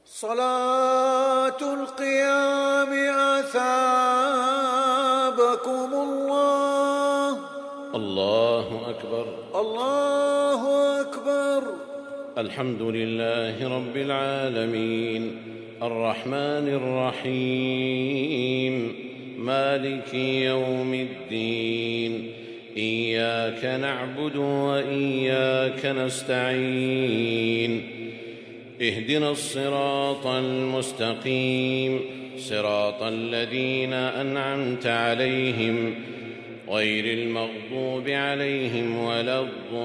صلاة القيام أثابكم الله. الله أكبر. الله أكبر. الحمد لله رب العالمين الرحمن الرحيم مالك يوم الدين، إياك نعبد وإياك نستعين، اهدنا الصراط المستقيم، صراط الذين أنعمت عليهم غير المغضوب عليهم ولا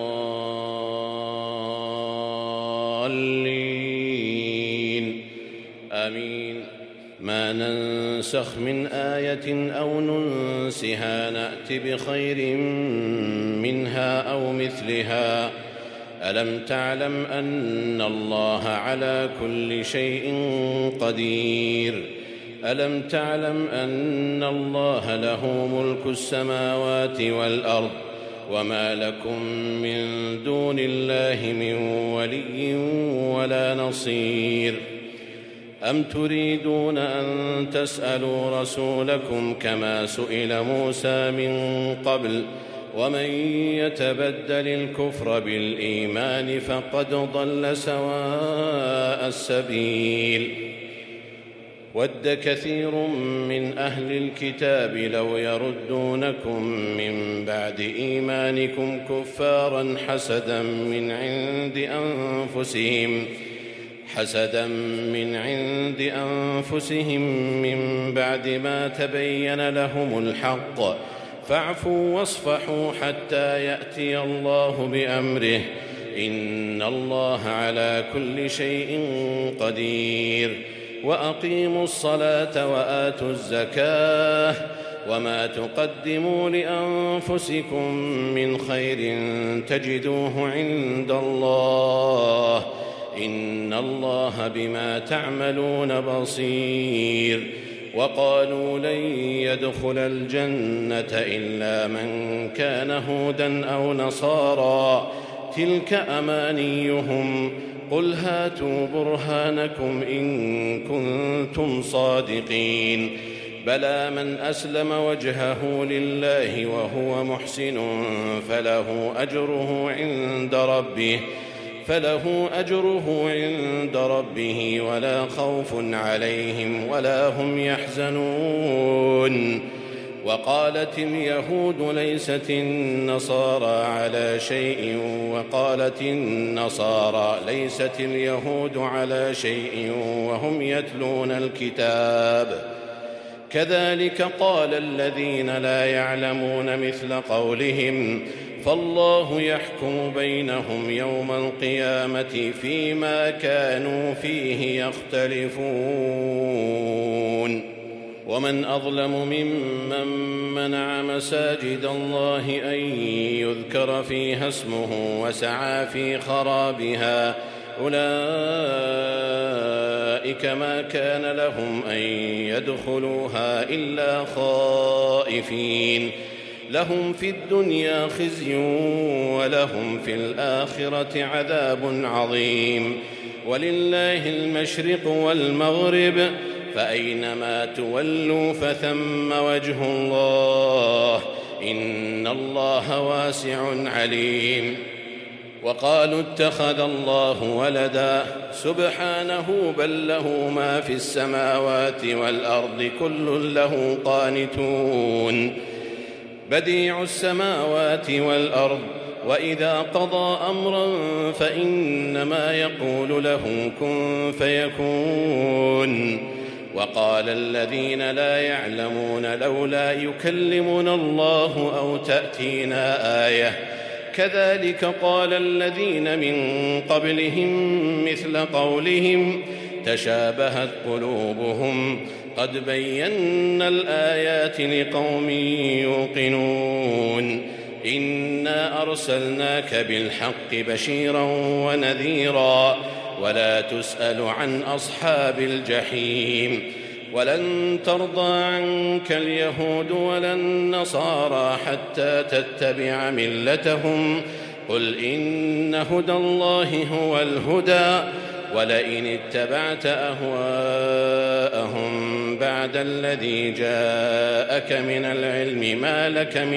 الضالين، آمين. ما ننسخ من آية أو ننسها نأت بخير منها أو مثلها. ألم تعلم أن الله على كل شيء قدير؟ ألم تعلم أن الله له ملك السماوات والأرض وما لكم من دون الله من ولي ولا نصير؟ أم تريدون أن تسألوا رسولكم كما سئل موسى من قبل؟ ومن يتبدل الكفر بالإيمان فقد ضل سواء السبيل. ود كثير من أهل الكتاب لو يردونكم من بعد إيمانكم كفارا حسدا من عند أنفسهم من بعد ما تبين لهم الحق، فاعفوا واصفحوا حتى يأتي الله بأمره، إن الله على كل شيء قدير. وأقيموا الصلاة وآتوا الزكاة، وما تقدموا لأنفسكم من خير تجدوه عند الله، إن الله بما تعملون بصير. وقالوا لن يدخل الجنة إلا من كان هودا أو نصارى، تلك أمانيهم، قل هاتوا برهانكم إن كنتم صادقين. بلى من أسلم وجهه لله وهو محسن فله أجره عند ربه ولا خوف عليهم ولا هم يحزنون. وقالت اليهود ليست النصارى على شيء، وقالت النصارى ليست اليهود على شيء وهم يتلون الكتاب، كذلك قال الذين لا يعلمون مثل قولهم، فالله يحكم بينهم يوم القيامة فيما كانوا فيه يختلفون. ومن أظلم ممن منع مساجد الله أن يذكر فيها اسمه وسعى في خرابها، أولئك ما كان لهم أن يدخلوها إلا خائفين، لهم في الدنيا خزي ولهم في الآخرة عذاب عظيم. ولله المشرق والمغرب، فأينما تولوا فثم وجه الله، إن الله واسع عليم. وقالوا اتخذ الله ولدا، سبحانه بل له ما في السماوات والأرض كل له قانتون. بديع السماوات والأرض، وإذا قضى أمرا فإنما يقول له كن فيكون. وقال الذين لا يعلمون لولا يكلمنا الله أو تأتينا آية، كذلك قال الذين من قبلهم مثل قولهم تشابهت قلوبهم، قد بينا الآيات لقوم يوقنون. إنا أرسلناك بالحق بشيرا ونذيرا، ولا تسأل عن أصحاب الجحيم. ولن ترضى عنك اليهود ولا النصارى حتى تتبع ملتهم، قل إن هدى الله هو الهدى، ولئن اتبعت أهواءهم بعد الذي جاءك من العلم ما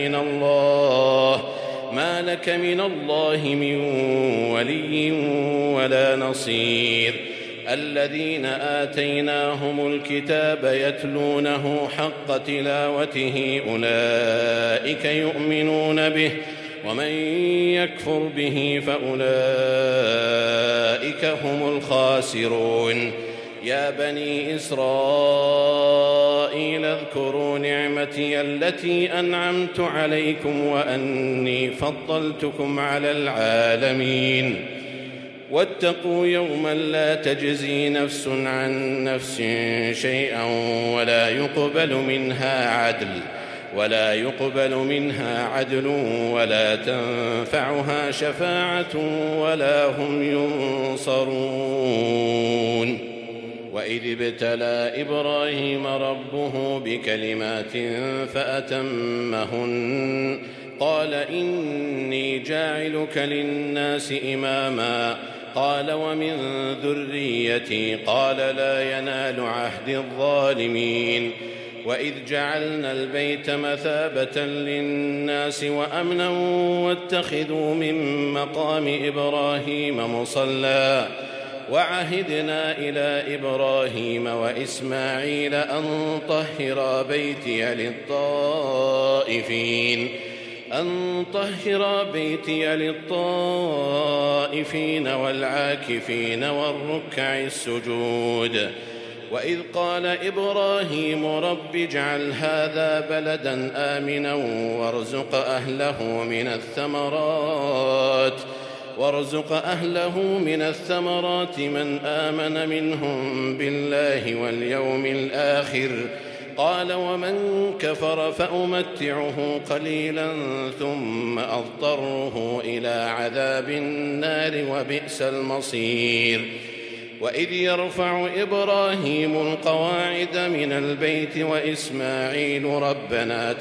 لك من الله من ولي ولا نصير. الذين آتيناهم الكتاب يتلونه حق تلاوته أولئك يؤمنون به ومن يكفر به فأولئك هم الخاسرون. يا بني إسرائيل اذكروا نعمتي التي أنعمت عليكم وأني فضلتكم على العالمين. واتقوا يوما لا تجزي نفس عن نفس شيئا ولا يقبل منها عدل ولا تنفعها شفاعة ولا هم ينصرون. وإذ ابتلى إبراهيم ربه بكلمات فأتمهن قال إني جاعلك للناس إماما قال ومن ذريتي قال لا ينال عهد الظالمين. وإذ جعلنا البيت مثابة للناس وأمنا واتخذوا من مقام إبراهيم مصلى وعهدنا إلى إبراهيم وإسماعيل أن طهر بيتي للطائفين والعاكفين والركع السجود. وإذ قال إبراهيم رب اجعل هذا بلدا آمنا وارزق أهله من الثمرات من آمن منهم بالله واليوم الآخر قال ومن كفر فأمتعه قليلا ثم أضطره إلى عذاب النار وبئس المصير. وإذ يرفع إبراهيم القواعد من البيت وإسماعيل ربنا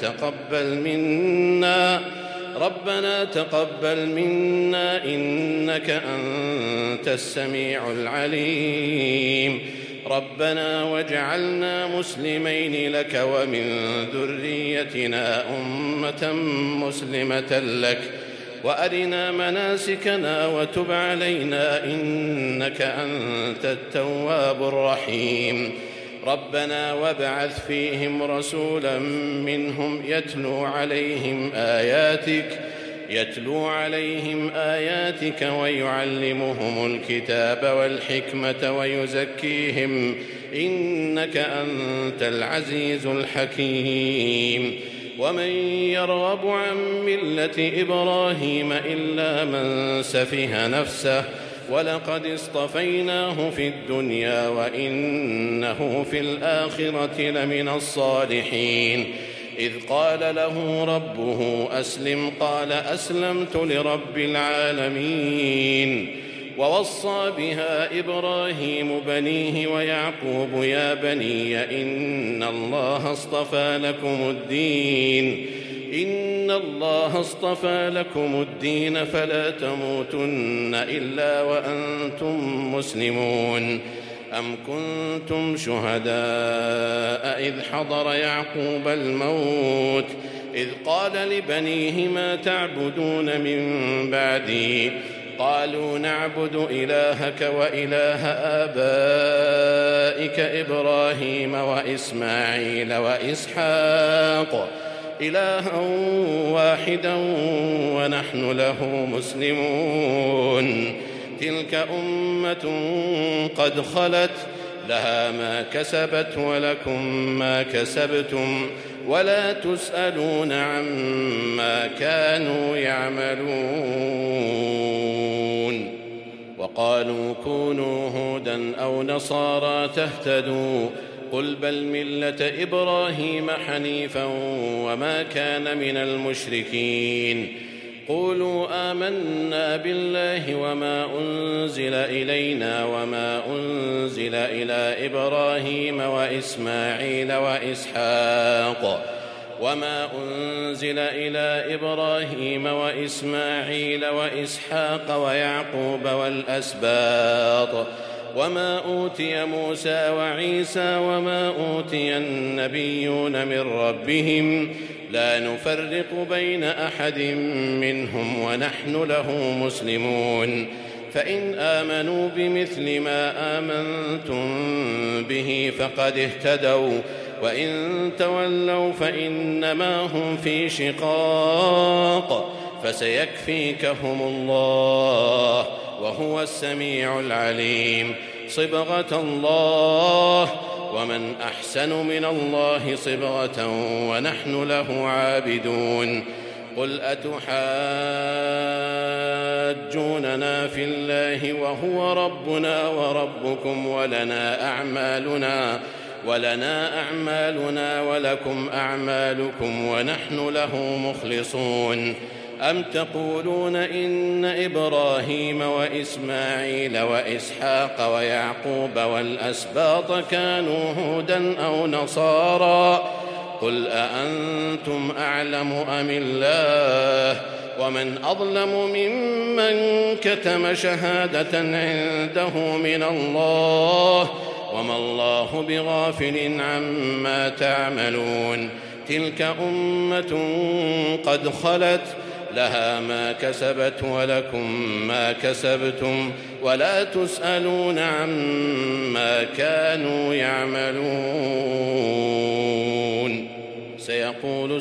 تقبل منا إنك أنت السميع العليم. ربنا واجعلنا مسلمين لك ومن ذريتنا أمة مسلمة لك وأرنا مناسكنا وتب علينا إنك أنت التواب الرحيم. ربنا وابعث فيهم رسولا منهم يتلو عليهم آياتك ويعلمهم الكتاب والحكمة ويزكيهم إنك أنت العزيز الحكيم. ومن يرغب عن ملة إبراهيم إلا من سفه نفسه ولقد اصطفيناه في الدنيا وإنه في الآخرة لمن الصالحين. إذ قال له ربه أسلم قال أسلمت لرب العالمين. ووصى بها إبراهيم بنيه ويعقوب يا بني إن الله اصطفى لكم الدين فلا تموتن إلا وأنتم مسلمون. أم كنتم شهداء إذ حضر يعقوب الموت إذ قال لبنيه ما تعبدون من بعدي قالوا نعبد إلهك وإله آبائك إبراهيم وإسماعيل وإسحاق إلها واحدا ونحن له مسلمون. تلك أمة قد خلت لها ما كسبت ولكم ما كسبتم ولا تسألون عما كانوا يعملون. وقالوا كونوا هودا أو نصارى تهتدوا قل بل ملة إبراهيم حنيفا وما كان من المشركين. قولوا آمنا بالله وما أنزل إلينا وما أنزل إلى إبراهيم وإسماعيل وإسحاق ويعقوب والأسباط وما أوتي موسى وعيسى وما أوتي النبيون من ربهم لا نفرق بين أحد منهم ونحن له مسلمون فإن آمنوا بمثل ما آمنتم به فقد اهتدوا وإن تولوا فإنما هم في شقاق فسيكفيكهم الله وهو السميع العليم صبغة الله ومن أحسن من الله صبغة ونحن له عابدون قل أتحاجوننا في الله وهو ربنا وربكم ولنا أعمالنا ولكم أعمالكم ونحن له مخلصون أم تقولون إن إبراهيم وإسماعيل وإسحاق ويعقوب والأسباط كانوا هودا أو نصارى قل أأنتم أعلم أم الله ومن أظلم ممن كتم شهادة عنده من الله وما الله بغافل عما تعملون تلك أمة قد خلت لها ما كسبت ولكم ما كسبتم ولا تسألون عما كانوا يعملون سيقول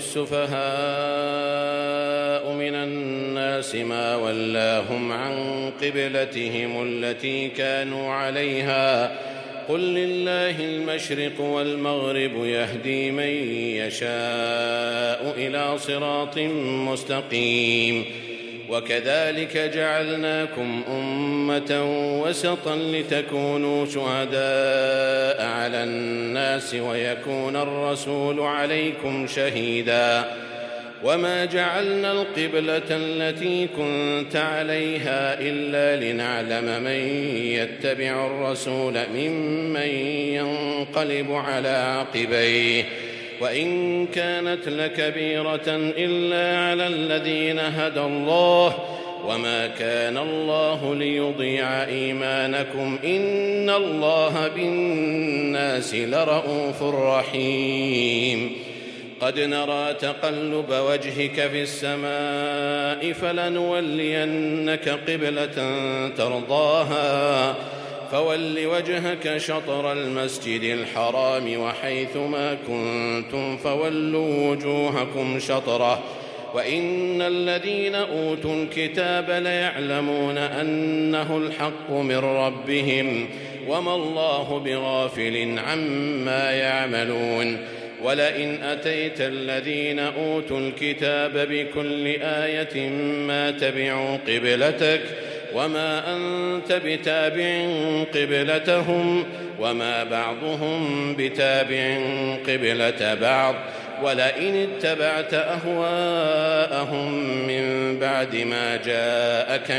السفهاء من الناس ما ولاهم عن قبلتهم التي كانوا عليها قل لله المشرق والمغرب يهدي من يشاء إلى صراط مستقيم وكذلك جعلناكم أمة وسطا لتكونوا شهداء على الناس ويكون الرسول عليكم شهيدا وما جعلنا القبلة التي كنت عليها إلا لنعلم من يتبع الرسول ممن ينقلب على عقبيه وإن كانت لكبيرة إلا على الذين هدى الله وما كان الله ليضيع إيمانكم إن الله بالناس لرءوف رحيم قد نرى تقلب وجهك في السماء فلنولينك قبلة ترضاها فول وجهك شطر المسجد الحرام وحيث ما كنتم فولوا وجوهكم شطره وإن الذين أوتوا الكتاب ليعلمون أنه الحق من ربهم وما الله بغافل عما يعملون ولئن أتيت الذين أوتوا الكتاب بكل آية ما تبعوا قبلتك وما أنت بتابع قبلتهم وما بعضهم بتابع قبلة بعض ولئن اتبعت أهواءهم من بعد ما جاءك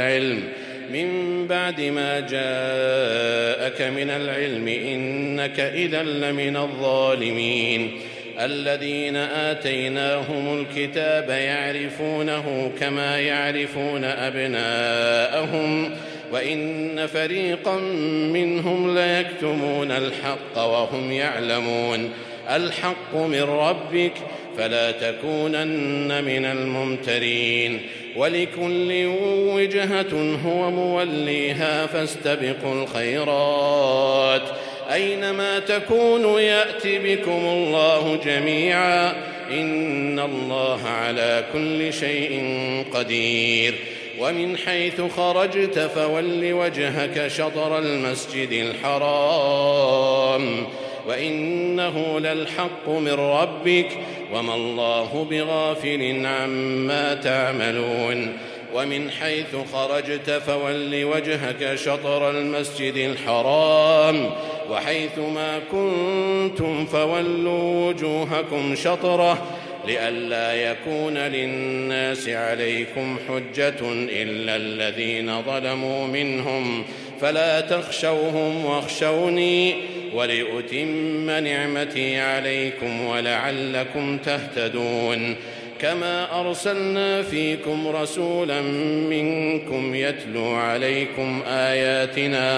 من العلم إنك إذا لمن الظالمين الذين آتيناهم الكتاب يعرفونه كما يعرفون أبناءهم وإن فريقا منهم ليكتمون الحق وهم يعلمون الحق من ربك فلا تكونن من الممترين ولكل وجهة هو موليها فاستبقوا الخيرات أينما تكونوا يأتي بكم الله جميعا إن الله على كل شيء قدير ومن حيث خرجت فول وجهك شطر المسجد الحرام وإنه للحق من ربك وما الله بغافل عما تعملون ومن حيث خرجت فول وجهك شطر المسجد الحرام وحيث ما كنتم فولوا وجوهكم شطره لئلا يكون للناس عليكم حجة إلا الذين ظلموا منهم فلا تخشوهم واخشوني ولأتم نعمتي عليكم ولعلكم تهتدون كما أرسلنا فيكم رسولا منكم يتلو عليكم آياتنا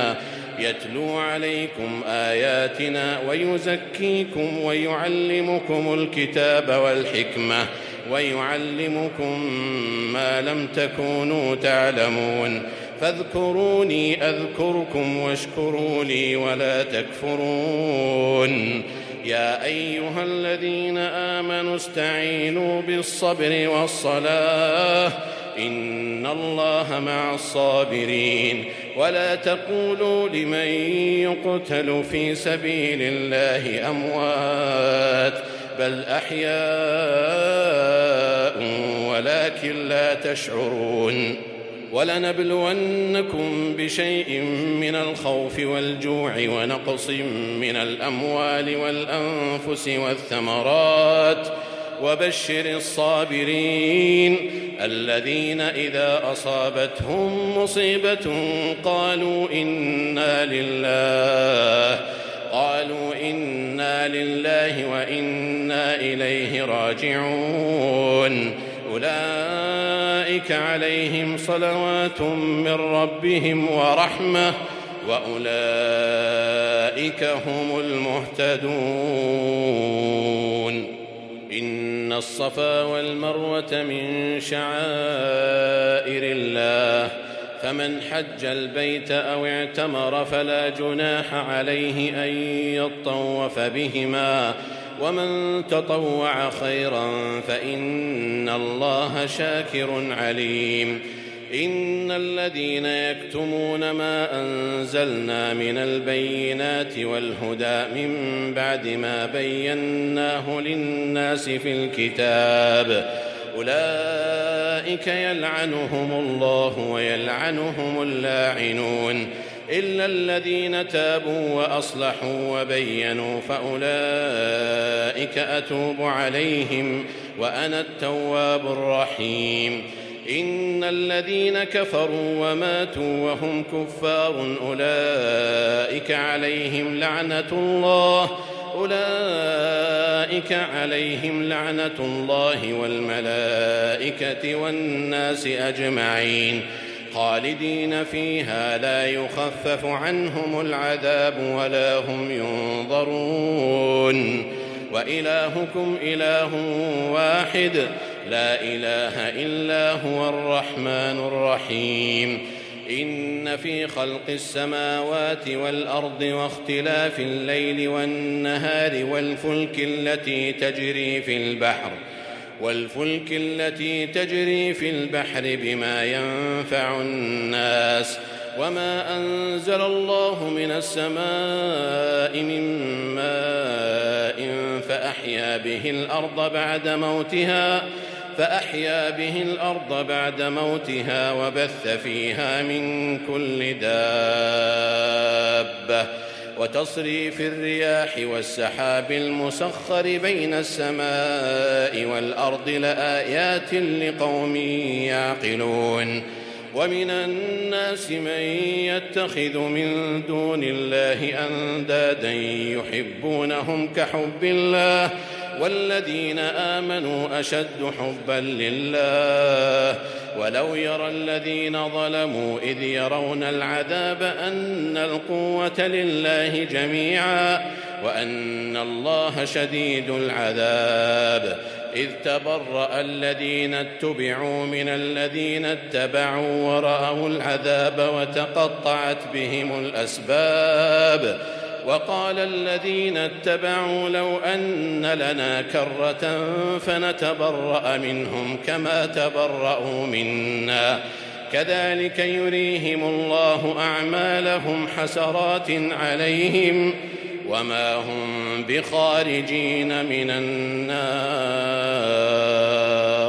يتلو عليكم آياتنا ويزكيكم ويعلمكم الكتاب والحكمة ويعلمكم ما لم تكونوا تعلمون فاذكروني أذكركم واشكروا لي ولا تكفرون يا أيها الذين آمنوا استعينوا بالصبر والصلاة إن الله مع الصابرين ولا تقولوا لمن يقتل في سبيل الله أموات بل أحياء ولكن لا تشعرون ولنبلونكم بشيء من الخوف والجوع ونقص من الأموال والأنفس والثمرات وبشر الصابرين الذين إذا أصابتهم مصيبة قالوا إنا لله وإنا إليه راجعون أولئك عليهم صلوات من ربهم ورحمة وأولئك هم المهتدون إن الصفا والمروة من شعائر الله فمن حج البيت أو اعتمر فلا جناح عليه أن يطوف بهما ومن تطوع خيرا فإن الله شاكر عليم إن الذين يكتمون ما أنزلنا من البينات والهدى من بعد ما بيناه للناس في الكتاب أولئك يلعنهم الله ويلعنهم اللاعنون إلا الذين تابوا وأصلحوا وبينوا فأولئك أتوب عليهم وأنا التواب الرحيم إن الذين كفروا وماتوا وهم كفار أولئك عليهم لعنة الله والملائكة والناس أجمعين خالدين فيها لا يخفف عنهم العذاب ولا هم ينظرون وإلهكم إله واحد لا إله إلا هو الرحمن الرحيم إن في خلق السماوات والأرض واختلاف الليل والنهار والفلك التي تجري في البحر بما ينفع الناس وما أنزل الله من السماء من ماء فأحيا به الأرض بعد موتها وبث فيها من كل دابة وتصريف الرياح والسحاب المسخر بين السماء والأرض لآيات لقوم يعقلون ومن الناس من يتخذ من دون الله أندادا يحبونهم كحب الله والذين آمنوا أشد حبا لله ولو يرى الذين ظلموا إذ يرون العذاب أن القوة لله جميعا وأن الله شديد العذاب إذ تبرأ الذين اتبعوا من الذين اتبعوا ورأوا العذاب وتقطعت بهم الأسباب وقال الذين اتبعوا لو أن لنا كرة فنتبرأ منهم كما تبرأوا منا كذلك يريهم الله أعمالهم حسرات عليهم وما هم بخارجين من النار.